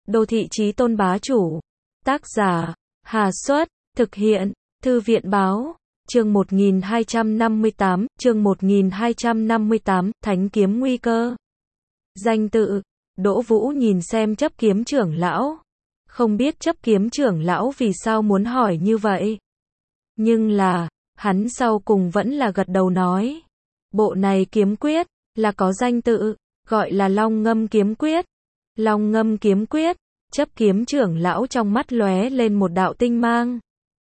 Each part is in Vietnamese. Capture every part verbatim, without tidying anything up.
Đô thị chí tôn bá chủ. Tác giả, Hà Xuất, thực hiện, Thư viện báo, chương một nghìn hai trăm năm mươi tám, chương một nghìn hai trăm năm mươi tám, Thánh kiếm nguy cơ. Danh tự, Đỗ Vũ nhìn xem chấp kiếm trưởng lão. Không biết chấp kiếm trưởng lão vì sao muốn hỏi như vậy. Nhưng là, hắn sau cùng vẫn là gật đầu nói. Bộ này kiếm quyết, là có danh tự, gọi là Long Ngâm kiếm quyết. Long Ngâm kiếm quyết, chấp kiếm trưởng lão trong mắt lóe lên một đạo tinh mang.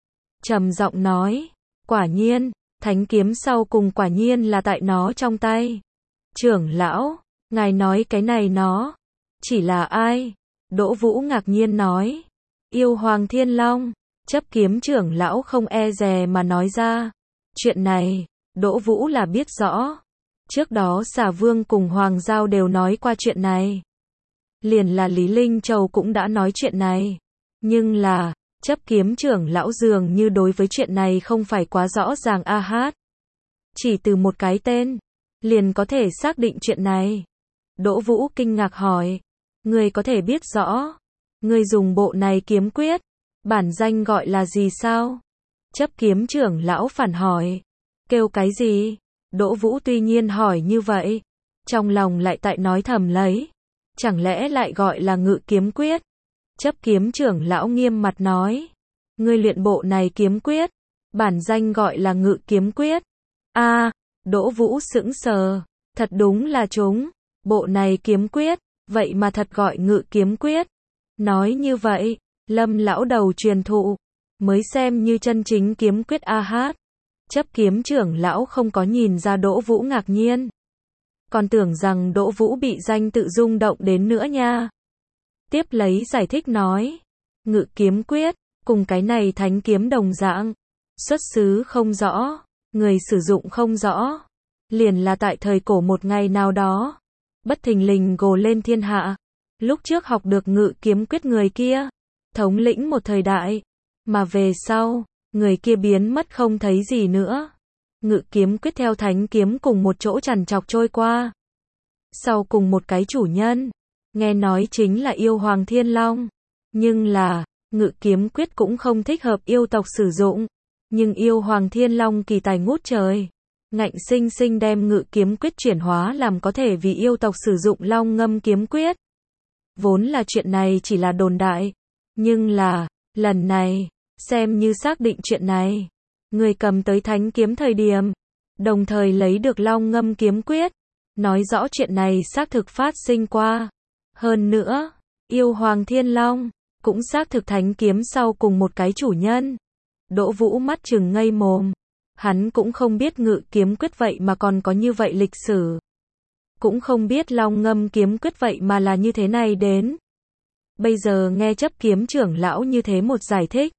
Trầm giọng nói, quả nhiên, thánh kiếm sau cùng quả nhiên là tại nó trong tay. Trưởng lão, ngài nói cái này nó, chỉ là ai? Đỗ Vũ ngạc nhiên nói, yêu Hoàng Thiên Long. Chấp kiếm trưởng lão không e dè mà nói ra. Chuyện này, Đỗ Vũ là biết rõ. Trước đó Xà Vương cùng Hoàng Giao đều nói qua chuyện này. Liền là Lý Linh Châu cũng đã nói chuyện này. Nhưng là, chấp kiếm trưởng lão dường như đối với chuyện này không phải quá rõ ràng a hát. Chỉ từ một cái tên, liền có thể xác định chuyện này. Đỗ Vũ kinh ngạc hỏi, người có thể biết rõ, người dùng bộ này kiếm quyết, bản danh gọi là gì sao? Chấp kiếm trưởng lão phản hỏi, kêu cái gì? Đỗ Vũ tuy nhiên hỏi như vậy, trong lòng lại tại nói thầm lấy, chẳng lẽ lại gọi là ngự kiếm quyết? Chấp kiếm trưởng lão nghiêm mặt nói, ngươi luyện bộ này kiếm quyết, bản danh gọi là ngự kiếm quyết. A, à, Đỗ Vũ sững sờ, thật đúng là chúng, bộ này kiếm quyết, vậy mà thật gọi ngự kiếm quyết. Nói như vậy, Lâm lão đầu truyền thụ, mới xem như chân chính kiếm quyết a hát. Chấp kiếm trưởng lão không có nhìn ra Đỗ Vũ ngạc nhiên. Còn tưởng rằng Đỗ Vũ bị danh tự rung động đến nữa nha. Tiếp lấy giải thích nói, ngự kiếm quyết, cùng cái này thánh kiếm đồng dạng, xuất xứ không rõ, người sử dụng không rõ. Liền là tại thời cổ một ngày nào đó, bất thình lình gồ lên thiên hạ. Lúc trước học được ngự kiếm quyết người kia, thống lĩnh một thời đại, mà về sau, người kia biến mất không thấy gì nữa. Ngự kiếm quyết theo thánh kiếm cùng một chỗ trằn trọc trôi qua. Sau cùng một cái chủ nhân, nghe nói chính là yêu Hoàng Thiên Long. Nhưng là, ngự kiếm quyết cũng không thích hợp yêu tộc sử dụng. Nhưng yêu Hoàng Thiên Long kỳ tài ngút trời. Ngạnh sinh sinh đem ngự kiếm quyết chuyển hóa làm có thể vì yêu tộc sử dụng Long Ngâm kiếm quyết. Vốn là chuyện này chỉ là đồn đại. Nhưng là, lần này, xem như xác định chuyện này. Người cầm tới thánh kiếm thời điểm, đồng thời lấy được Long Ngâm kiếm quyết. Nói rõ chuyện này xác thực phát sinh qua. Hơn nữa, yêu Hoàng Thiên Long, cũng xác thực thánh kiếm sau cùng một cái chủ nhân. Đỗ Vũ mắt trừng ngây mồm. Hắn cũng không biết ngự kiếm quyết vậy mà còn có như vậy lịch sử. Cũng không biết Long Ngâm kiếm quyết vậy mà là như thế này đến. Bây giờ nghe chấp kiếm trưởng lão như thế một giải thích.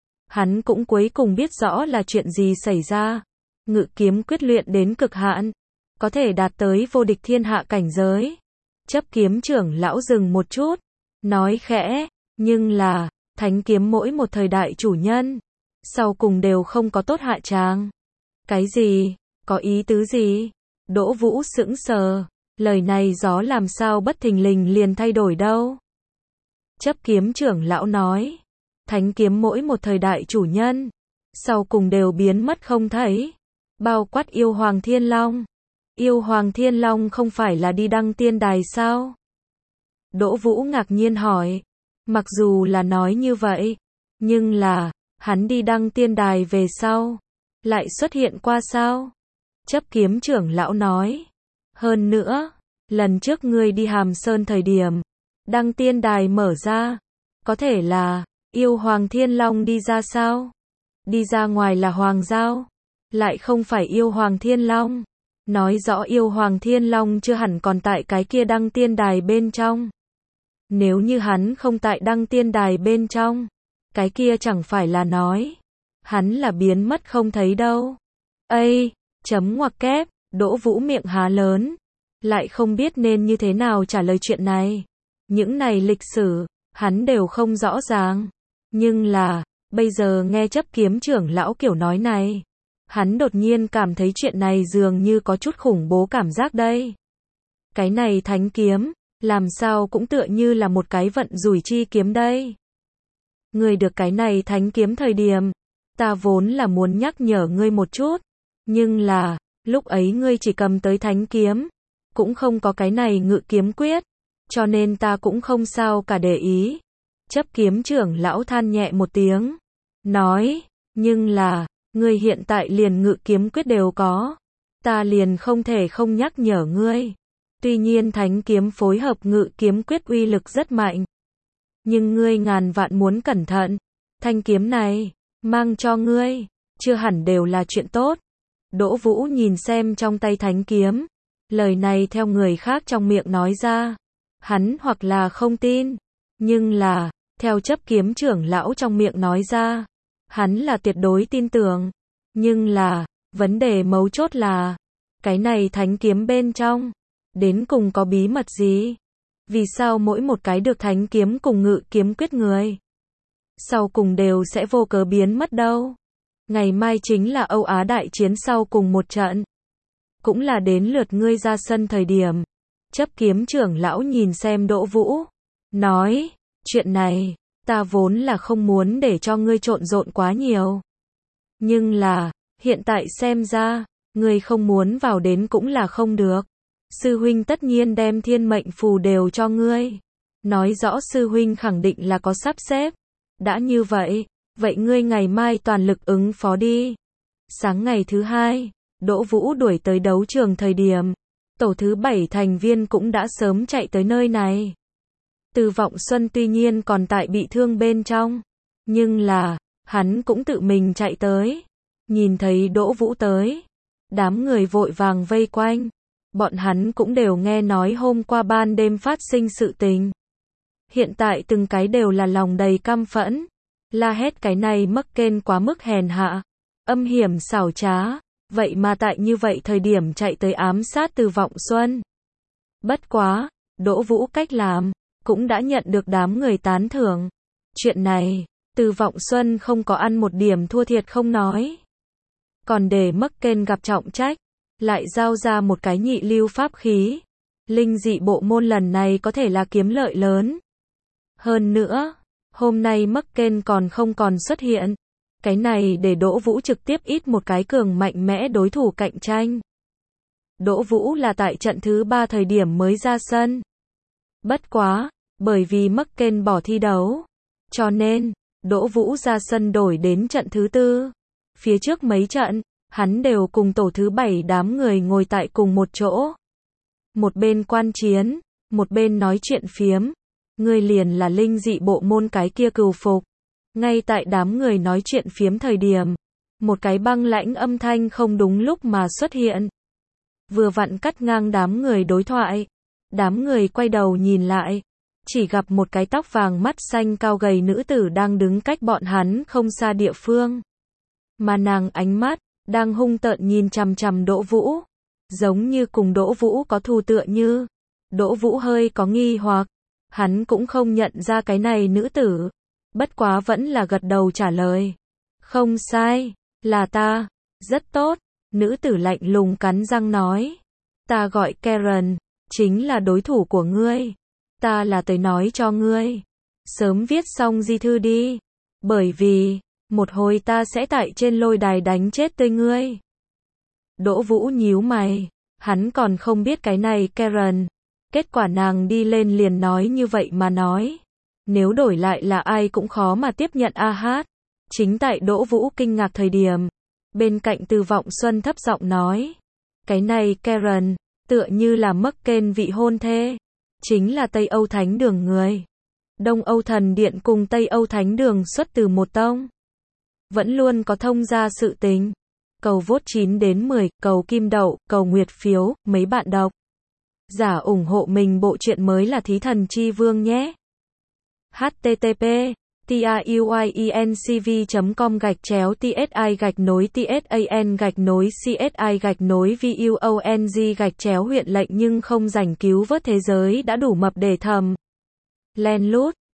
Hắn cũng cuối cùng biết rõ là chuyện gì xảy ra. Ngự kiếm quyết luyện đến cực hạn, có thể đạt tới vô địch thiên hạ cảnh giới. Chấp kiếm trưởng lão dừng một chút, nói khẽ, nhưng là, thánh kiếm mỗi một thời đại chủ nhân, sau cùng đều không có tốt hạ tràng. Cái gì? Có ý tứ gì? Đỗ Vũ sững sờ, lời này gió làm sao bất thình lình liền thay đổi đâu. Chấp kiếm trưởng lão nói, thánh kiếm mỗi một thời đại chủ nhân, sau cùng đều biến mất không thấy, bao quát yêu Hoàng Thiên Long. Yêu Hoàng Thiên Long không phải là đi đăng tiên đài sao? Đỗ Vũ ngạc nhiên hỏi, mặc dù là nói như vậy, nhưng là, hắn đi đăng tiên đài về sau, lại xuất hiện qua sao? Chấp kiếm trưởng lão nói, hơn nữa, lần trước ngươi đi Hàm Sơn thời điểm, đăng tiên đài mở ra, có thể là, yêu Hoàng Thiên Long đi ra sao? Đi ra ngoài là Hoàng Giao, lại không phải yêu Hoàng Thiên Long. Nói rõ yêu Hoàng Thiên Long chưa hẳn còn tại cái kia đăng tiên đài bên trong. Nếu như hắn không tại đăng tiên đài bên trong, cái kia chẳng phải là nói, hắn là biến mất không thấy đâu. Ây, chấm ngoặc kép, Đỗ Vũ miệng há lớn, lại không biết nên như thế nào trả lời chuyện này. Những này lịch sử, hắn đều không rõ ràng. Nhưng là, bây giờ nghe chấp kiếm trưởng lão kiểu nói này, hắn đột nhiên cảm thấy chuyện này dường như có chút khủng bố cảm giác đây. Cái này thánh kiếm, Làm sao cũng tựa như là một cái vận rủi chi kiếm đây. Ngươi được cái này thánh kiếm thời điểm, ta vốn là muốn nhắc nhở ngươi một chút, nhưng là, lúc ấy ngươi chỉ cầm tới thánh kiếm, cũng không có cái này ngự kiếm quyết, cho nên ta cũng không sao cả để ý. Chấp kiếm trưởng lão than nhẹ một tiếng, nói, nhưng là, ngươi hiện tại liền ngự kiếm quyết đều có, ta liền không thể không nhắc nhở ngươi. Tuy nhiên thánh kiếm phối hợp ngự kiếm quyết uy lực rất mạnh, nhưng ngươi ngàn vạn muốn cẩn thận, thanh kiếm này, mang cho ngươi, chưa hẳn đều là chuyện tốt. Đỗ Vũ nhìn xem trong tay thánh kiếm, lời này theo người khác trong miệng nói ra, hắn hoặc là không tin, nhưng là, theo chấp kiếm trưởng lão trong miệng nói ra, hắn là tuyệt đối tin tưởng. Nhưng là, vấn đề mấu chốt là, cái này thánh kiếm bên trong, đến cùng có bí mật gì? Vì sao mỗi một cái được thánh kiếm cùng ngự kiếm quyết người, sau cùng đều sẽ vô cớ biến mất đâu? Ngày mai chính là Âu Á đại chiến sau cùng một trận. Cũng là đến lượt ngươi ra sân thời điểm. Chấp kiếm trưởng lão nhìn xem Đỗ Vũ, nói, chuyện này, ta vốn là không muốn để cho ngươi trộn rộn quá nhiều. Nhưng là, hiện tại xem ra, ngươi không muốn vào đến cũng là không được. Sư huynh tất nhiên đem thiên mệnh phù đều cho ngươi. Nói rõ sư huynh khẳng định là có sắp xếp. Đã như vậy, vậy ngươi ngày mai toàn lực ứng phó đi. Sáng ngày thứ hai, Đỗ Vũ đuổi tới đấu trường thời điểm, tổ thứ bảy thành viên cũng đã sớm chạy tới nơi này. Từ Vọng Xuân tuy nhiên còn tại bị thương bên trong, nhưng là, hắn cũng tự mình chạy tới. Nhìn thấy Đỗ Vũ tới, đám người vội vàng vây quanh. Bọn hắn cũng đều nghe nói hôm qua ban đêm phát sinh sự tình. Hiện tại từng cái đều là lòng đầy căm phẫn, la hét cái này mắc kên quá mức hèn hạ, âm hiểm xảo trá, vậy mà tại như vậy thời điểm chạy tới ám sát Từ Vọng Xuân. Bất quá, Đỗ Vũ cách làm, cũng đã nhận được đám người tán thưởng. Chuyện này, Từ Vọng Xuân không có ăn một điểm thua thiệt không nói. Còn để mắc kên gặp trọng trách, lại giao ra một cái nhị lưu pháp khí. Linh dị bộ môn lần này có thể là kiếm lợi lớn. Hơn nữa, hôm nay mắc kên còn không còn xuất hiện. Cái này để Đỗ Vũ trực tiếp ít một cái cường mạnh mẽ đối thủ cạnh tranh. Đỗ Vũ là tại trận thứ ba thời điểm mới ra sân. Bất quá, bởi vì mắc kên bỏ thi đấu, cho nên, Đỗ Vũ ra sân đổi đến trận thứ tư. Phía trước mấy trận, hắn đều cùng tổ thứ bảy đám người ngồi tại cùng một chỗ. Một bên quan chiến, một bên nói chuyện phiếm. Người liền là linh dị bộ môn cái kia cừu phục. Ngay tại đám người nói chuyện phiếm thời điểm, một cái băng lãnh âm thanh không đúng lúc mà xuất hiện. Vừa vặn cắt ngang đám người đối thoại. Đám người quay đầu nhìn lại, chỉ gặp một cái tóc vàng mắt xanh cao gầy nữ tử đang đứng cách bọn hắn không xa địa phương. Mà nàng ánh mắt, đang hung tợn nhìn chằm chằm Đỗ Vũ. Giống như cùng Đỗ Vũ có thù tựa như. Đỗ Vũ hơi có nghi hoặc, hắn cũng không nhận ra cái này nữ tử. Bất quá vẫn là gật đầu trả lời. Không sai, là ta. Rất tốt, nữ tử lạnh lùng cắn răng nói. Ta gọi Karen, chính là đối thủ của ngươi. Ta là tới nói cho ngươi. Sớm viết xong di thư đi. Bởi vì, một hồi ta sẽ tại trên lôi đài đánh chết tươi ngươi. Đỗ Vũ nhíu mày, hắn còn không biết cái này Karen. Kết quả nàng đi lên liền nói như vậy mà nói. Nếu đổi lại là ai cũng khó mà tiếp nhận a hát. Chính tại Đỗ Vũ kinh ngạc thời điểm, bên cạnh Từ Vọng Xuân thấp giọng nói. Cái này Karen, tựa như là mắc kên vị hôn thê. Chính là Tây Âu Thánh Đường người. Đông Âu Thần Điện cùng Tây Âu Thánh Đường xuất từ một tông. Vẫn luôn có thông gia sự tình. Cầu vote chín đến mười, cầu kim đậu, cầu nguyệt phiếu, mấy bạn đọc. Giả ủng hộ mình bộ truyện mới là Thí Thần Chi Vương nhé. H T T P truyencv chấm com gạch chéo tsi gạch nối tsan gạch nối csi gạch nối vung gạch chéo huyện lệnh nhưng không giành cứu vớt thế giới đã đủ mập để thầm. Len lút